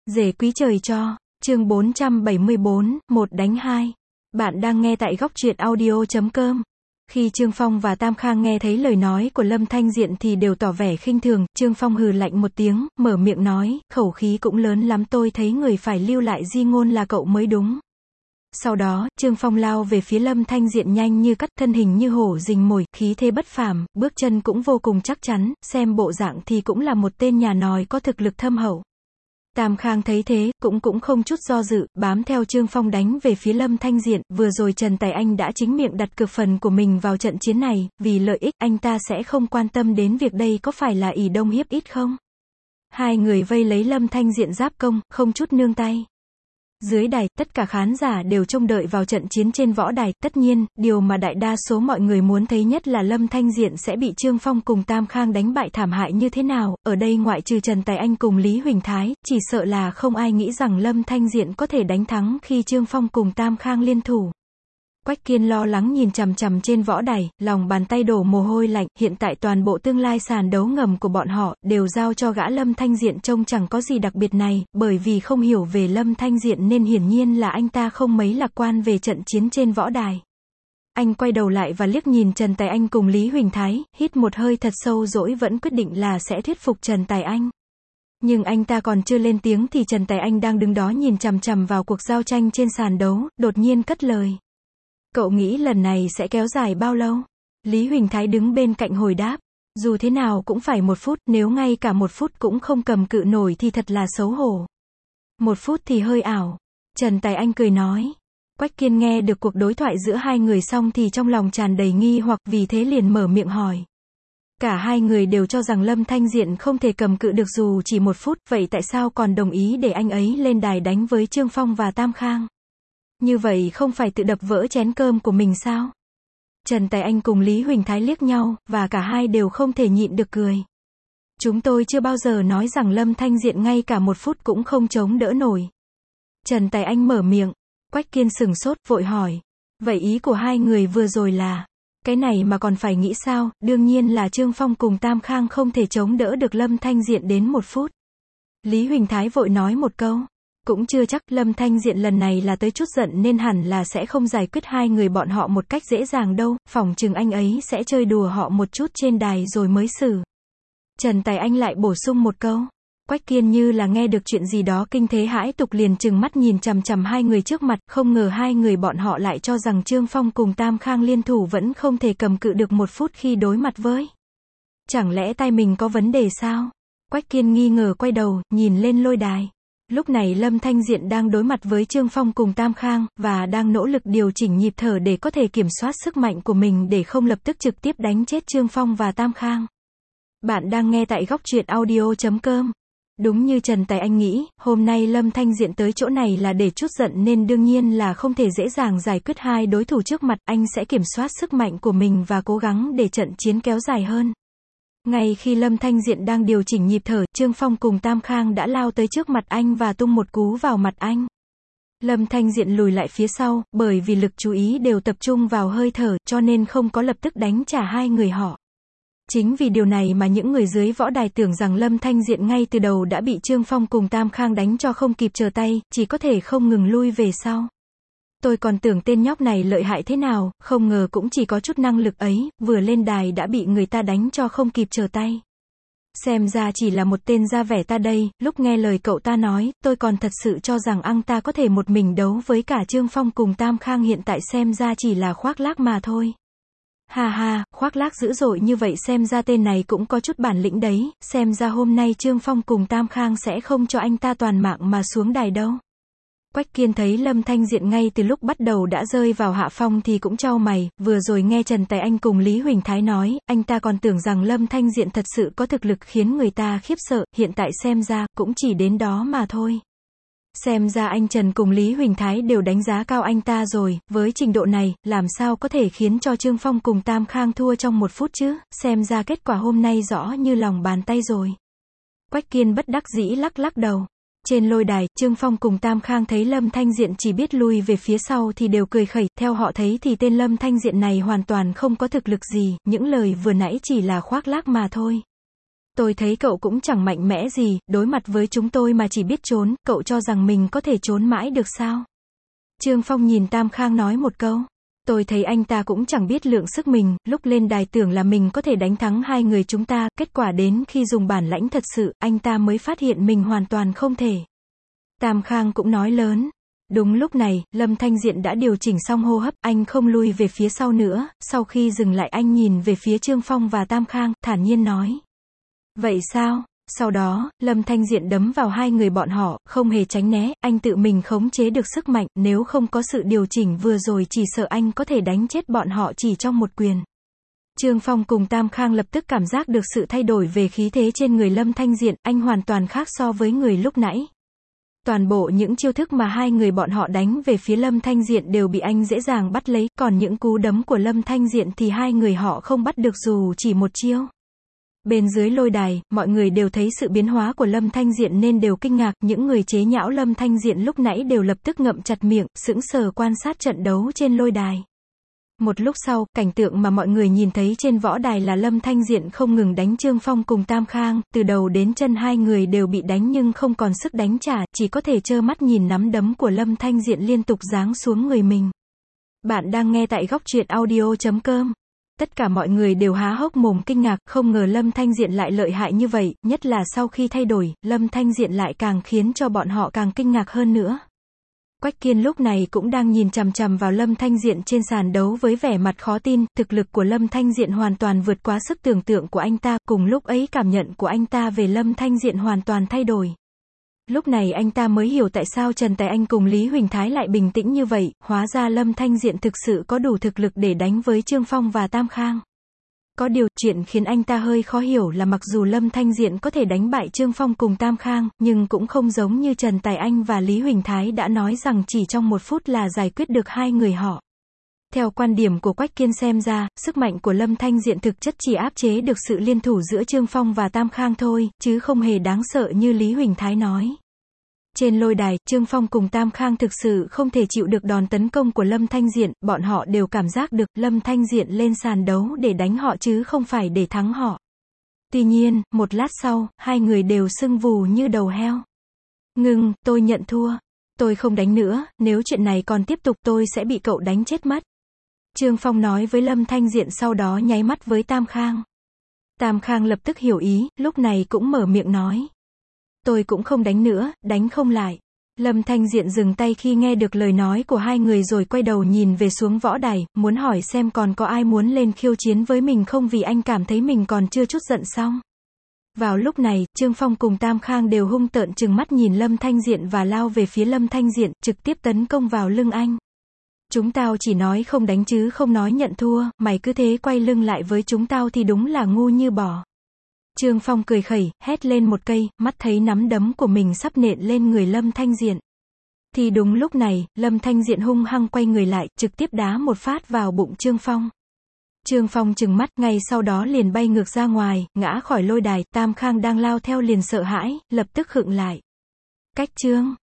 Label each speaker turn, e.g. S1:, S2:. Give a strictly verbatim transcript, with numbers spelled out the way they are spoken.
S1: Rể quý trời cho, chương bốn trăm bảy mươi bốn, một đánh hai. Bạn đang nghe tại góc truyện audio chấm com. Khi Trương Phong và Tam Khang nghe thấy lời nói của Lâm Thanh Diện thì đều tỏ vẻ khinh thường, Trương Phong hừ lạnh một tiếng, mở miệng nói, khẩu khí cũng lớn lắm, tôi thấy người phải lưu lại di ngôn là cậu mới đúng. Sau đó, Trương Phong lao về phía Lâm Thanh Diện nhanh như cắt, thân hình như hổ rình mồi, khí thế bất phàm, bước chân cũng vô cùng chắc chắn, xem bộ dạng thì cũng là một tên nhà nòi có thực lực thâm hậu. Tam Khang thấy thế, cũng cũng không chút do dự, bám theo Trương Phong đánh về phía Lâm Thanh Diện, vừa rồi Trần Tài Anh đã chính miệng đặt cược phần của mình vào trận chiến này, vì lợi ích, anh ta sẽ không quan tâm đến việc đây có phải là ỷ đông hiếp ít không. Hai người vây lấy Lâm Thanh Diện giáp công, không chút nương tay. Dưới đài, tất cả khán giả đều trông đợi vào trận chiến trên võ đài, tất nhiên, điều mà đại đa số mọi người muốn thấy nhất là Lâm Thanh Diện sẽ bị Trương Phong cùng Tam Khang đánh bại thảm hại như thế nào, ở đây ngoại trừ Trần Tài Anh cùng Lý Huỳnh Thái, chỉ sợ là không ai nghĩ rằng Lâm Thanh Diện có thể đánh thắng khi Trương Phong cùng Tam Khang liên thủ. Quách Kiên lo lắng nhìn chằm chằm trên võ đài, lòng bàn tay đổ mồ hôi lạnh, hiện tại toàn bộ tương lai sàn đấu ngầm của bọn họ, đều giao cho gã Lâm Thanh Diện trông chẳng có gì đặc biệt này, bởi vì không hiểu về Lâm Thanh Diện nên hiển nhiên là anh ta không mấy lạc quan về trận chiến trên võ đài. Anh quay đầu lại và liếc nhìn Trần Tài Anh cùng Lý Huỳnh Thái, hít một hơi thật sâu dỗi vẫn quyết định là sẽ thuyết phục Trần Tài Anh. Nhưng anh ta còn chưa lên tiếng thì Trần Tài Anh đang đứng đó nhìn chằm chằm vào cuộc giao tranh trên sàn đấu, đột nhiên cất lời. Cậu nghĩ lần này sẽ kéo dài bao lâu? Lý Huỳnh Thái đứng bên cạnh hồi đáp. Dù thế nào cũng phải một phút, nếu ngay cả một phút cũng không cầm cự nổi thì thật là xấu hổ. Một phút thì hơi ảo. Trần Tài Anh cười nói. Quách Kiên nghe được cuộc đối thoại giữa hai người xong thì trong lòng tràn đầy nghi hoặc, vì thế liền mở miệng hỏi. Cả hai người đều cho rằng Lâm Thanh Diện không thể cầm cự được dù chỉ một phút, vậy tại sao còn đồng ý để anh ấy lên đài đánh với Trương Phong và Tam Khang? Như vậy không phải tự đập vỡ chén cơm của mình sao? Trần Tài Anh cùng Lý Huỳnh Thái liếc nhau, và cả hai đều không thể nhịn được cười. Chúng tôi chưa bao giờ nói rằng Lâm Thanh Diện ngay cả một phút cũng không chống đỡ nổi. Trần Tài Anh mở miệng. Quách Kiên sừng sốt, vội hỏi. Vậy ý của hai người vừa rồi là, cái này mà còn phải nghĩ sao? Đương nhiên là Trương Phong cùng Tam Khang không thể chống đỡ được Lâm Thanh Diện đến một phút. Lý Huỳnh Thái vội nói một câu. Cũng chưa chắc, Lâm Thanh Diện lần này là tới chút giận nên hẳn là sẽ không giải quyết hai người bọn họ một cách dễ dàng đâu, phỏng chừng anh ấy sẽ chơi đùa họ một chút trên đài rồi mới xử. Trần Tài Anh lại bổ sung một câu. Quách Kiên như là nghe được chuyện gì đó kinh thế hãi tục liền trừng mắt nhìn chằm chằm hai người trước mặt, không ngờ hai người bọn họ lại cho rằng Trương Phong cùng Tam Khang liên thủ vẫn không thể cầm cự được một phút khi đối mặt với. Chẳng lẽ tai mình có vấn đề sao? Quách Kiên nghi ngờ quay đầu, nhìn lên lôi đài. Lúc này Lâm Thanh Diện đang đối mặt với Trương Phong cùng Tam Khang, và đang nỗ lực điều chỉnh nhịp thở để có thể kiểm soát sức mạnh của mình để không lập tức trực tiếp đánh chết Trương Phong và Tam Khang. Bạn đang nghe tại góc truyện audio chấm com. Đúng như Trần Tài Anh nghĩ, hôm nay Lâm Thanh Diện tới chỗ này là để trút giận nên đương nhiên là không thể dễ dàng giải quyết hai đối thủ trước mặt, anh sẽ kiểm soát sức mạnh của mình và cố gắng để trận chiến kéo dài hơn. Ngay khi Lâm Thanh Diện đang điều chỉnh nhịp thở, Trương Phong cùng Tam Khang đã lao tới trước mặt anh và tung một cú vào mặt anh. Lâm Thanh Diện lùi lại phía sau, bởi vì lực chú ý đều tập trung vào hơi thở, cho nên không có lập tức đánh trả hai người họ. Chính vì điều này mà những người dưới võ đài tưởng rằng Lâm Thanh Diện ngay từ đầu đã bị Trương Phong cùng Tam Khang đánh cho không kịp trở tay, chỉ có thể không ngừng lui về sau. Tôi còn tưởng tên nhóc này lợi hại thế nào, không ngờ cũng chỉ có chút năng lực ấy, vừa lên đài đã bị người ta đánh cho không kịp trở tay. Xem ra chỉ là một tên ra vẻ ta đây, lúc nghe lời cậu ta nói, tôi còn thật sự cho rằng anh ta có thể một mình đấu với cả Trương Phong cùng Tam Khang, hiện tại xem ra chỉ là khoác lác mà thôi. Ha ha, khoác lác dữ dội như vậy xem ra tên này cũng có chút bản lĩnh đấy, xem ra hôm nay Trương Phong cùng Tam Khang sẽ không cho anh ta toàn mạng mà xuống đài đâu. Quách Kiên thấy Lâm Thanh Diện ngay từ lúc bắt đầu đã rơi vào hạ phong thì cũng chau mày, vừa rồi nghe Trần Tài Anh cùng Lý Huỳnh Thái nói, anh ta còn tưởng rằng Lâm Thanh Diện thật sự có thực lực khiến người ta khiếp sợ, hiện tại xem ra, cũng chỉ đến đó mà thôi. Xem ra anh Trần cùng Lý Huỳnh Thái đều đánh giá cao anh ta rồi, với trình độ này, làm sao có thể khiến cho Trương Phong cùng Tam Khang thua trong một phút chứ, xem ra kết quả hôm nay rõ như lòng bàn tay rồi. Quách Kiên bất đắc dĩ lắc lắc đầu. Trên lôi đài, Trương Phong cùng Tam Khang thấy Lâm Thanh Diện chỉ biết lui về phía sau thì đều cười khẩy, theo họ thấy thì tên Lâm Thanh Diện này hoàn toàn không có thực lực gì, những lời vừa nãy chỉ là khoác lác mà thôi. Tôi thấy cậu cũng chẳng mạnh mẽ gì, đối mặt với chúng tôi mà chỉ biết trốn, cậu cho rằng mình có thể trốn mãi được sao? Trương Phong nhìn Tam Khang nói một câu. Tôi thấy anh ta cũng chẳng biết lượng sức mình, lúc lên đài tưởng là mình có thể đánh thắng hai người chúng ta, kết quả đến khi dùng bản lãnh thật sự, anh ta mới phát hiện mình hoàn toàn không thể. Tam Khang cũng nói lớn. Đúng lúc này, Lâm Thanh Diện đã điều chỉnh xong hô hấp, anh không lui về phía sau nữa, sau khi dừng lại anh nhìn về phía Trương Phong và Tam Khang, thản nhiên nói. Vậy sao? Sau đó, Lâm Thanh Diện đấm vào hai người bọn họ, không hề tránh né, anh tự mình khống chế được sức mạnh, nếu không có sự điều chỉnh vừa rồi chỉ sợ anh có thể đánh chết bọn họ chỉ trong một quyền. Trương Phong cùng Tam Khang lập tức cảm giác được sự thay đổi về khí thế trên người Lâm Thanh Diện, anh hoàn toàn khác so với người lúc nãy. Toàn bộ những chiêu thức mà hai người bọn họ đánh về phía Lâm Thanh Diện đều bị anh dễ dàng bắt lấy, còn những cú đấm của Lâm Thanh Diện thì hai người họ không bắt được dù chỉ một chiêu. Bên dưới lôi đài, mọi người đều thấy sự biến hóa của Lâm Thanh Diện nên đều kinh ngạc, những người chế nhạo Lâm Thanh Diện lúc nãy đều lập tức ngậm chặt miệng, sững sờ quan sát trận đấu trên lôi đài. Một lúc sau, cảnh tượng mà mọi người nhìn thấy trên võ đài là Lâm Thanh Diện không ngừng đánh Trương Phong cùng Tam Khang, từ đầu đến chân hai người đều bị đánh nhưng không còn sức đánh trả, chỉ có thể trơ mắt nhìn nắm đấm của Lâm Thanh Diện liên tục giáng xuống người mình. Bạn đang nghe tại góc truyện audio chấm com. Tất cả mọi người đều há hốc mồm kinh ngạc, không ngờ Lâm Thanh Diện lại lợi hại như vậy, nhất là sau khi thay đổi, Lâm Thanh Diện lại càng khiến cho bọn họ càng kinh ngạc hơn nữa. Quách Kiên lúc này cũng đang nhìn chằm chằm vào Lâm Thanh Diện trên sàn đấu với vẻ mặt khó tin, thực lực của Lâm Thanh Diện hoàn toàn vượt quá sức tưởng tượng của anh ta, cùng lúc ấy cảm nhận của anh ta về Lâm Thanh Diện hoàn toàn thay đổi. Lúc này anh ta mới hiểu tại sao Trần Tài Anh cùng Lý Huỳnh Thái lại bình tĩnh như vậy, hóa ra Lâm Thanh Diện thực sự có đủ thực lực để đánh với Trương Phong và Tam Khang. Có điều, chuyện khiến anh ta hơi khó hiểu là mặc dù Lâm Thanh Diện có thể đánh bại Trương Phong cùng Tam Khang, nhưng cũng không giống như Trần Tài Anh và Lý Huỳnh Thái đã nói rằng chỉ trong một phút là giải quyết được hai người họ. Theo quan điểm của Quách Kiên xem ra, sức mạnh của Lâm Thanh Diện thực chất chỉ áp chế được sự liên thủ giữa Trương Phong và Tam Khang thôi, chứ không hề đáng sợ như Lý Huỳnh Thái nói. Trên lôi đài, Trương Phong cùng Tam Khang thực sự không thể chịu được đòn tấn công của Lâm Thanh Diện, bọn họ đều cảm giác được Lâm Thanh Diện lên sàn đấu để đánh họ chứ không phải để thắng họ. Tuy nhiên, một lát sau, hai người đều sưng vù như đầu heo. Ngưng, tôi nhận thua. Tôi không đánh nữa, nếu chuyện này còn tiếp tục tôi sẽ bị cậu đánh chết mất. Trương Phong nói với Lâm Thanh Diện sau đó nháy mắt với Tam Khang. Tam Khang lập tức hiểu ý, lúc này cũng mở miệng nói. Tôi cũng không đánh nữa, đánh không lại. Lâm Thanh Diện dừng tay khi nghe được lời nói của hai người rồi quay đầu nhìn về xuống võ đài, muốn hỏi xem còn có ai muốn lên khiêu chiến với mình không vì anh cảm thấy mình còn chưa chút giận xong. Vào lúc này, Trương Phong cùng Tam Khang đều hung tợn trừng mắt nhìn Lâm Thanh Diện và lao về phía Lâm Thanh Diện, trực tiếp tấn công vào lưng anh. Chúng tao chỉ nói không đánh chứ không nói nhận thua, mày cứ thế quay lưng lại với chúng tao thì đúng là ngu như bò. Trương Phong cười khẩy, hét lên một cây, mắt thấy nắm đấm của mình sắp nện lên người Lâm Thanh Diện. Thì đúng lúc này, Lâm Thanh Diện hung hăng quay người lại, trực tiếp đá một phát vào bụng Trương Phong. Trương Phong trừng mắt, ngay sau đó liền bay ngược ra ngoài, ngã khỏi lôi đài, Tam Khang đang lao theo liền sợ hãi, lập tức khựng lại. Cách Trương